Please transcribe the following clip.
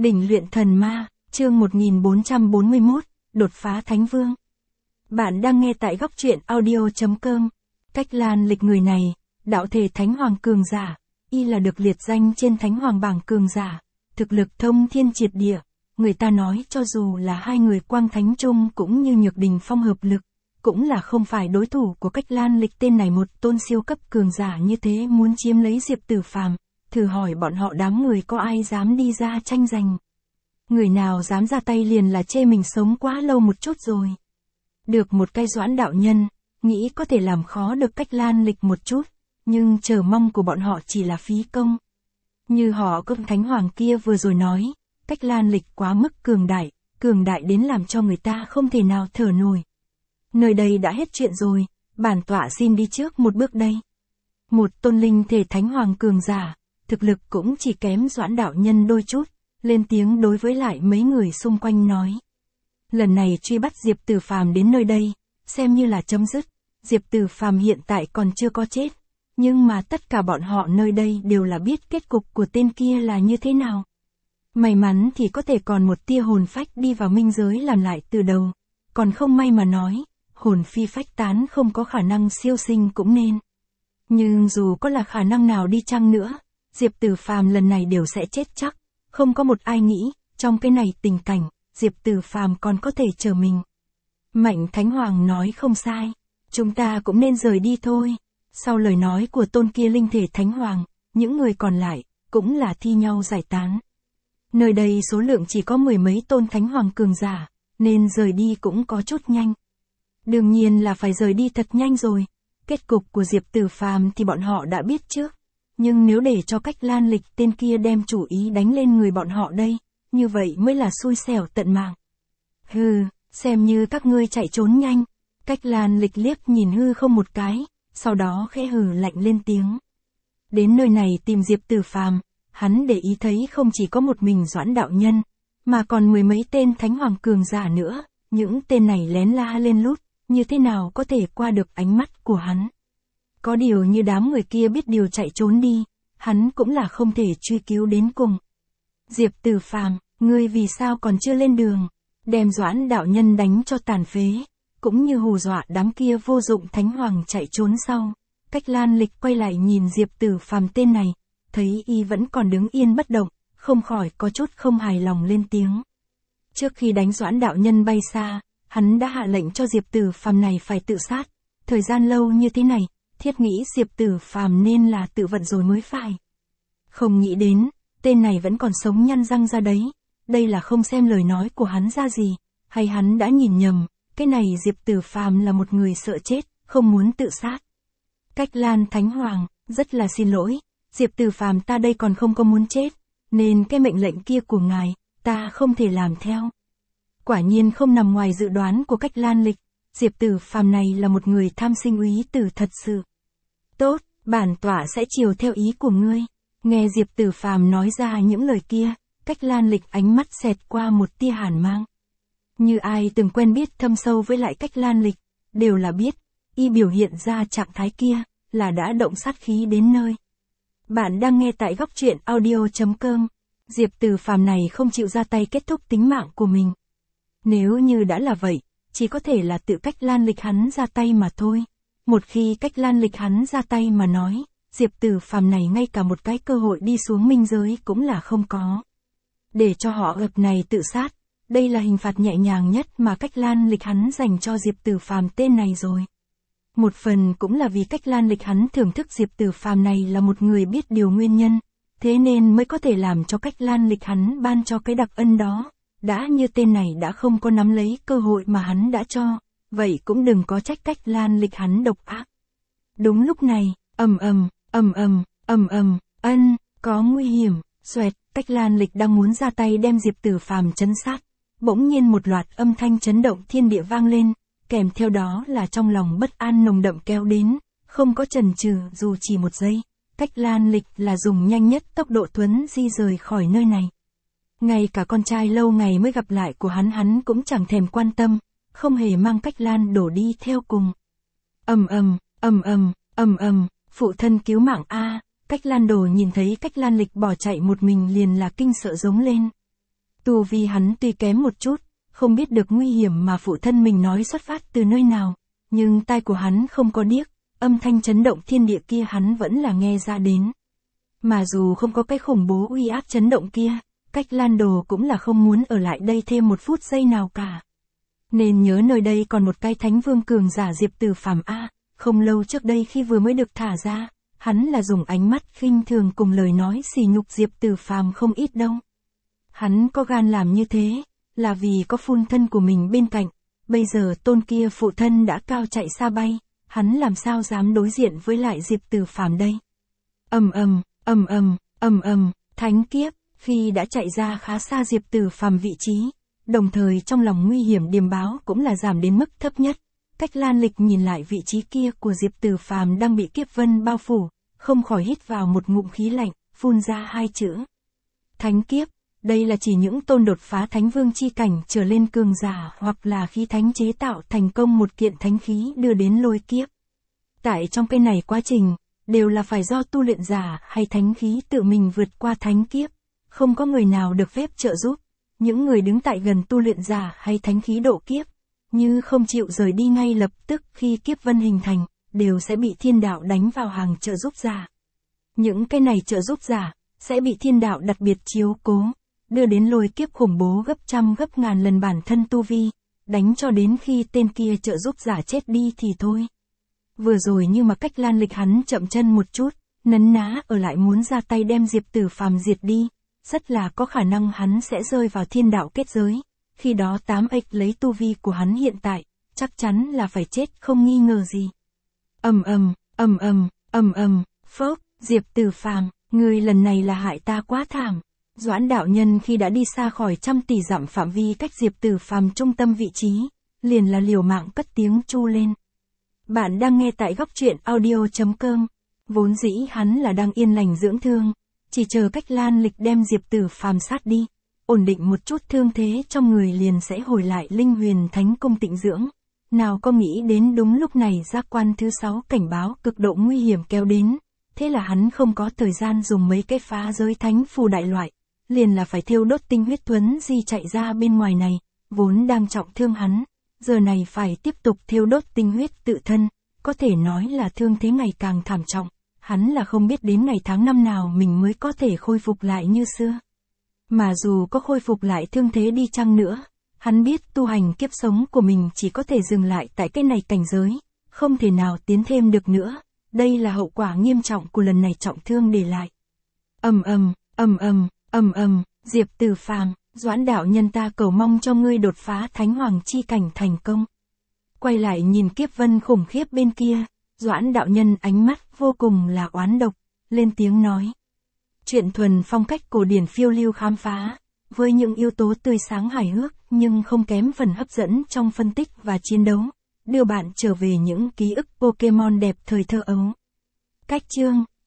Đỉnh luyện thần ma, chương 1441, đột phá Thánh Vương. Bạn đang nghe tại góc truyện audio.com. Cách Lan Lịch người này, đạo thể Thánh Hoàng cường giả, y là được liệt danh trên Thánh Hoàng bảng cường giả, thực lực thông thiên triệt địa. Người ta nói cho dù là hai người Quang Thánh Trung cũng như Nhược Đình Phong hợp lực, cũng là không phải đối thủ của Cách Lan Lịch tên này. Một tôn siêu cấp cường giả như thế muốn chiếm lấy Diệp Tử Phàm, thử hỏi bọn họ đám người có ai dám đi ra tranh giành. Người nào dám ra tay liền là chê mình sống quá lâu một chút rồi. Được một cái Doãn đạo nhân, nghĩ có thể làm khó được Cách Lan Lịch một chút, nhưng chờ mong của bọn họ chỉ là phí công. Như họ cấp Thánh Hoàng kia vừa rồi nói, Cách Lan Lịch quá mức cường đại đến làm cho người ta không thể nào thở nổi. Nơi đây đã hết chuyện rồi, bản tọa xin đi trước một bước đây. Một tôn linh thể Thánh Hoàng cường giả, thực lực cũng chỉ kém Doãn đạo nhân đôi chút, lên tiếng đối với lại mấy người xung quanh nói. Lần này truy bắt Diệp Tử Phàm đến nơi đây, xem như là chấm dứt. Diệp Tử Phàm hiện tại còn chưa có chết, nhưng mà tất cả bọn họ nơi đây đều là biết kết cục của tên kia là như thế nào. May mắn thì có thể còn một tia hồn phách đi vào minh giới làm lại từ đầu, còn không may mà nói, hồn phi phách tán không có khả năng siêu sinh cũng nên. Nhưng dù có là khả năng nào đi chăng nữa, Diệp Tử Phàm lần này đều sẽ chết chắc, không có một ai nghĩ, trong cái này tình cảnh, Diệp Tử Phàm còn có thể chờ mình. Mạnh Thánh Hoàng nói không sai, chúng ta cũng nên rời đi thôi. Sau lời nói của tôn kia linh thể Thánh Hoàng, những người còn lại, cũng là thi nhau giải tán. Nơi đây số lượng chỉ có mười mấy tôn Thánh Hoàng cường giả, nên rời đi cũng có chút nhanh. Đương nhiên là phải rời đi thật nhanh rồi, kết cục của Diệp Tử Phàm thì bọn họ đã biết trước. Nhưng nếu để cho Cách Lan Lịch tên kia đem chủ ý đánh lên người bọn họ đây, như vậy mới là xui xẻo tận mạng. Hừ, xem như các ngươi chạy trốn nhanh. Cách Lan Lịch liếc nhìn hư không một cái, sau đó khẽ hừ lạnh lên tiếng. Đến nơi này tìm Diệp Tử Phàm, hắn để ý thấy không chỉ có một mình Doãn đạo nhân, mà còn mười mấy tên Thánh Hoàng cường giả nữa, những tên này lén la lên lút, như thế nào có thể qua được ánh mắt của hắn. Có điều như đám người kia biết điều chạy trốn đi, hắn cũng là không thể truy cứu đến cùng. Diệp Tử Phàm, ngươi vì sao còn chưa lên đường, đem Doãn đạo nhân đánh cho tàn phế, cũng như hù dọa đám kia vô dụng Thánh Hoàng chạy trốn sau. Cách Lan Lịch quay lại nhìn Diệp Tử Phàm tên này, thấy y vẫn còn đứng yên bất động, không khỏi có chút không hài lòng lên tiếng. Trước khi đánh Doãn đạo nhân bay xa, hắn đã hạ lệnh cho Diệp Tử Phàm này phải tự sát. Thời gian lâu như thế này, thiết nghĩ Diệp Tử Phàm nên là tự vận rồi mới phải. Không nghĩ đến, tên này vẫn còn sống nhăn răng ra đấy. Đây là không xem lời nói của hắn ra gì, hay hắn đã nhìn nhầm, cái này Diệp Tử Phàm là một người sợ chết, không muốn tự sát. Cách Lan Thánh Hoàng, rất là xin lỗi, Diệp Tử Phàm ta đây còn không có muốn chết, nên cái mệnh lệnh kia của ngài, ta không thể làm theo. Quả nhiên không nằm ngoài dự đoán của Cách Lan Lịch, Diệp Tử Phàm này là một người tham sinh úy tử thật sự. Tốt, bản tọa sẽ chiều theo ý của ngươi. Nghe Diệp Tử Phàm nói ra những lời kia, Cách Lan Lịch ánh mắt xẹt qua một tia hàn mang. Như ai từng quen biết thâm sâu với lại Cách Lan Lịch, đều là biết, y biểu hiện ra trạng thái kia, là đã động sát khí đến nơi. Bạn đang nghe tại góc truyện audio.com. Diệp Tử Phàm này không chịu ra tay kết thúc tính mạng của mình. Nếu như đã là vậy, chỉ có thể là tự Cách Lan Lịch hắn ra tay mà thôi. Một khi Cách Lan Lịch hắn ra tay mà nói, Diệp Tử Phàm này ngay cả một cái cơ hội đi xuống minh giới cũng là không có. Để cho họ ập này tự sát, đây là hình phạt nhẹ nhàng nhất mà Cách Lan Lịch hắn dành cho Diệp Tử Phàm tên này rồi. Một phần cũng là vì Cách Lan Lịch hắn thưởng thức Diệp Tử Phàm này là một người biết điều nguyên nhân, thế nên mới có thể làm cho Cách Lan Lịch hắn ban cho cái đặc ân đó. Đã như tên này đã không có nắm lấy cơ hội mà hắn đã cho, vậy cũng đừng có trách Cách Lan Lịch hắn độc ác. Đúng lúc này, có nguy hiểm, xoẹt, Cách Lan Lịch đang muốn ra tay đem Diệp Tử Phàm trấn sát, bỗng nhiên một loạt âm thanh chấn động thiên địa vang lên, kèm theo đó là trong lòng bất an nồng đậm kéo đến, không có chần chừ dù chỉ một giây, Cách Lan Lịch là dùng nhanh nhất tốc độ thuấn di rời khỏi nơi này. Ngay cả con trai lâu ngày mới gặp lại của hắn cũng chẳng thèm quan tâm, không hề mang Cách Lan đổ đi theo cùng. Phụ thân cứu mạng a. Cách Lan Đồ nhìn thấy Cách Lan Lịch bỏ chạy một mình liền là kinh sợ giống lên. Tu vi hắn tuy kém một chút, không biết được nguy hiểm mà phụ thân mình nói xuất phát từ nơi nào, nhưng tai của hắn không có điếc, âm thanh chấn động thiên địa kia hắn vẫn là nghe ra đến. Mà dù không có cái khủng bố uy áp chấn động kia, Cách Lan Đồ cũng là không muốn ở lại đây thêm một phút giây nào cả. Nên nhớ nơi đây còn một cái thánh vương cường giả Diệp Tử Phàm a, không lâu trước đây khi vừa mới được thả ra, hắn là dùng ánh mắt khinh thường cùng lời nói sỉ nhục Diệp Tử Phàm không ít đâu. Hắn có gan làm như thế, là vì có phun thân của mình bên cạnh, bây giờ tôn kia phụ thân đã cao chạy xa bay, hắn làm sao dám đối diện với lại Diệp Tử Phàm đây. Thánh kiếp, khi đã chạy ra khá xa Diệp Tử Phàm vị trí, đồng thời trong lòng nguy hiểm điềm báo cũng là giảm đến mức thấp nhất. Cách Lan Lịch nhìn lại vị trí kia của Diệp Tử Phàm đang bị kiếp vân bao phủ, không khỏi hít vào một ngụm khí lạnh, phun ra hai chữ. Thánh kiếp, đây là chỉ những tôn đột phá thánh vương chi cảnh trở lên cường giả hoặc là khí thánh chế tạo thành công một kiện thánh khí đưa đến lôi kiếp. Tại trong cái này quá trình, đều là phải do tu luyện giả hay thánh khí tự mình vượt qua thánh kiếp, không có người nào được phép trợ giúp. Những người đứng tại gần tu luyện giả hay thánh khí độ kiếp, như không chịu rời đi ngay lập tức khi kiếp vân hình thành, đều sẽ bị thiên đạo đánh vào hàng trợ giúp giả. Những cái này trợ giúp giả, sẽ bị thiên đạo đặc biệt chiếu cố, đưa đến lôi kiếp khủng bố gấp trăm gấp ngàn lần bản thân tu vi, đánh cho đến khi tên kia trợ giúp giả chết đi thì thôi. Vừa rồi nhưng mà Cách Lan Lịch hắn chậm chân một chút, nấn ná ở lại muốn ra tay đem Diệp Tử Phàm diệt đi, rất là có khả năng hắn sẽ rơi vào thiên đạo kết giới, khi đó 8x lấy tu vi của hắn hiện tại, chắc chắn là phải chết không nghi ngờ gì. Phốc, Diệp Tử Phàm, ngươi lần này là hại ta quá thảm. Doãn đạo nhân khi đã đi xa khỏi trăm tỷ dặm phạm vi cách Diệp Tử Phàm trung tâm vị trí, liền là liều mạng cất tiếng chu lên. Bạn đang nghe tại góc truyện audio.com, vốn dĩ hắn là đang yên lành dưỡng thương, chỉ chờ Cách Lan Lịch đem Diệp Tử Phàm sát đi, ổn định một chút thương thế trong người liền sẽ hồi lại Linh Huyền Thánh Cung tịnh dưỡng. Nào có nghĩ đến đúng lúc này giác quan thứ 6 cảnh báo cực độ nguy hiểm kéo đến, thế là hắn không có thời gian dùng mấy cái phá giới thánh phù đại loại, liền là phải thiêu đốt tinh huyết thuấn di chạy ra bên ngoài này, vốn đang trọng thương hắn, giờ này phải tiếp tục thiêu đốt tinh huyết tự thân, có thể nói là thương thế ngày càng thảm trọng, hắn là không biết đến ngày tháng năm nào mình mới có thể khôi phục lại như xưa. Mà dù có khôi phục lại thương thế đi chăng nữa, hắn biết tu hành kiếp sống của mình chỉ có thể dừng lại tại cái này cảnh giới, không thể nào tiến thêm được nữa, đây là hậu quả nghiêm trọng của lần này trọng thương để lại. Diệp Tử Phàm, Doãn đạo nhân ta cầu mong cho ngươi đột phá thánh hoàng chi cảnh thành công. Quay lại nhìn kiếp vân khủng khiếp bên kia, Doãn đạo nhân ánh mắt vô cùng là oán độc, lên tiếng nói. Chuyện thuần phong cách cổ điển phiêu lưu khám phá, với những yếu tố tươi sáng hài hước nhưng không kém phần hấp dẫn trong phân tích và chiến đấu, đưa bạn trở về những ký ức Pokemon đẹp thời thơ ấu. Cách chương